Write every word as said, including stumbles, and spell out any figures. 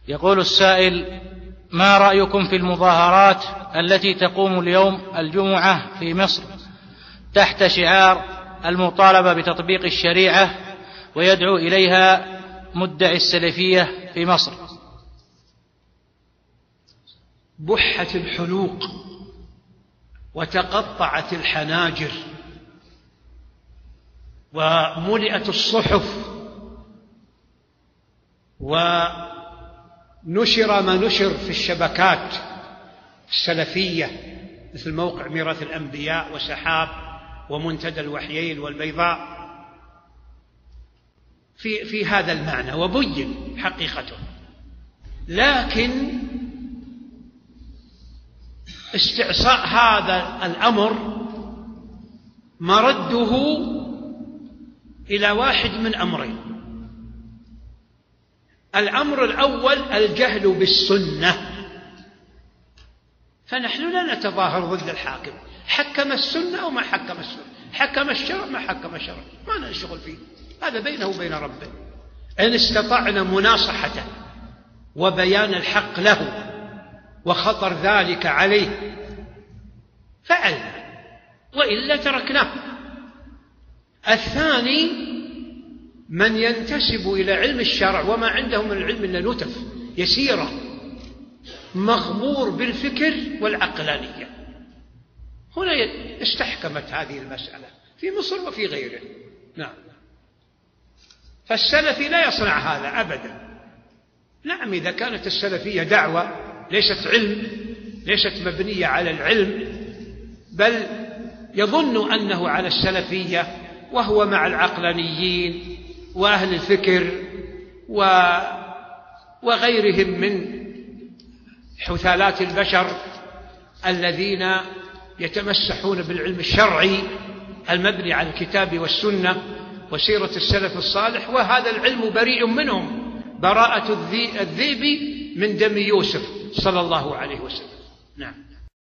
يقول السائل: ما رأيكم في المظاهرات التي تقوم اليوم الجمعة في مصر تحت شعار المطالبة بتطبيق الشريعة ويدعو إليها مدعي السلفية في مصر؟ بحت الحلوق وتقطعت الحناجر وملئت الصحف ونشر ما نشر في الشبكات السلفية مثل موقع ميراث الأنبياء وسحاب ومنتدى الوحيين والبيضاء في, في هذا المعنى وبين حقيقته. لكن استعصاء هذا الأمر مرده إلى واحد من أمرين: الأمر الأول الجهل بالسنة، فنحن لا نتظاهر ضد الحاكم، حكم السنة أو ما حكم السنة، حكم الشرع ما حكم الشرع، ما نشغل فيه، هذا بينه وبين ربه. إن استطعنا مناصحته وبيان الحق له وخطر ذلك عليه فعلنا، وإلا تركناه. الثاني من ينتسب إلى علم الشرع وما عنده من العلم إلا نتف يسيرة، مغمور بالفكر والعقلانية. هنا استحكمت هذه المسألة في مصر وفي غيره. نعم. فالسلفي لا يصنع هذا أبدا. نعم، إذا كانت السلفية دعوة ليست علم، ليست مبنية على العلم، بل يظن أنه على السلفية وهو مع العقلانيين وأهل الفكر وغيرهم من حثالات البشر الذين يتمسحون بالعلم الشرعي المبني على الكتاب والسنة وسيرة السلف الصالح، وهذا العلم بريء منهم براءة الذئب من دم يوسف صلى الله عليه وسلم. نعم.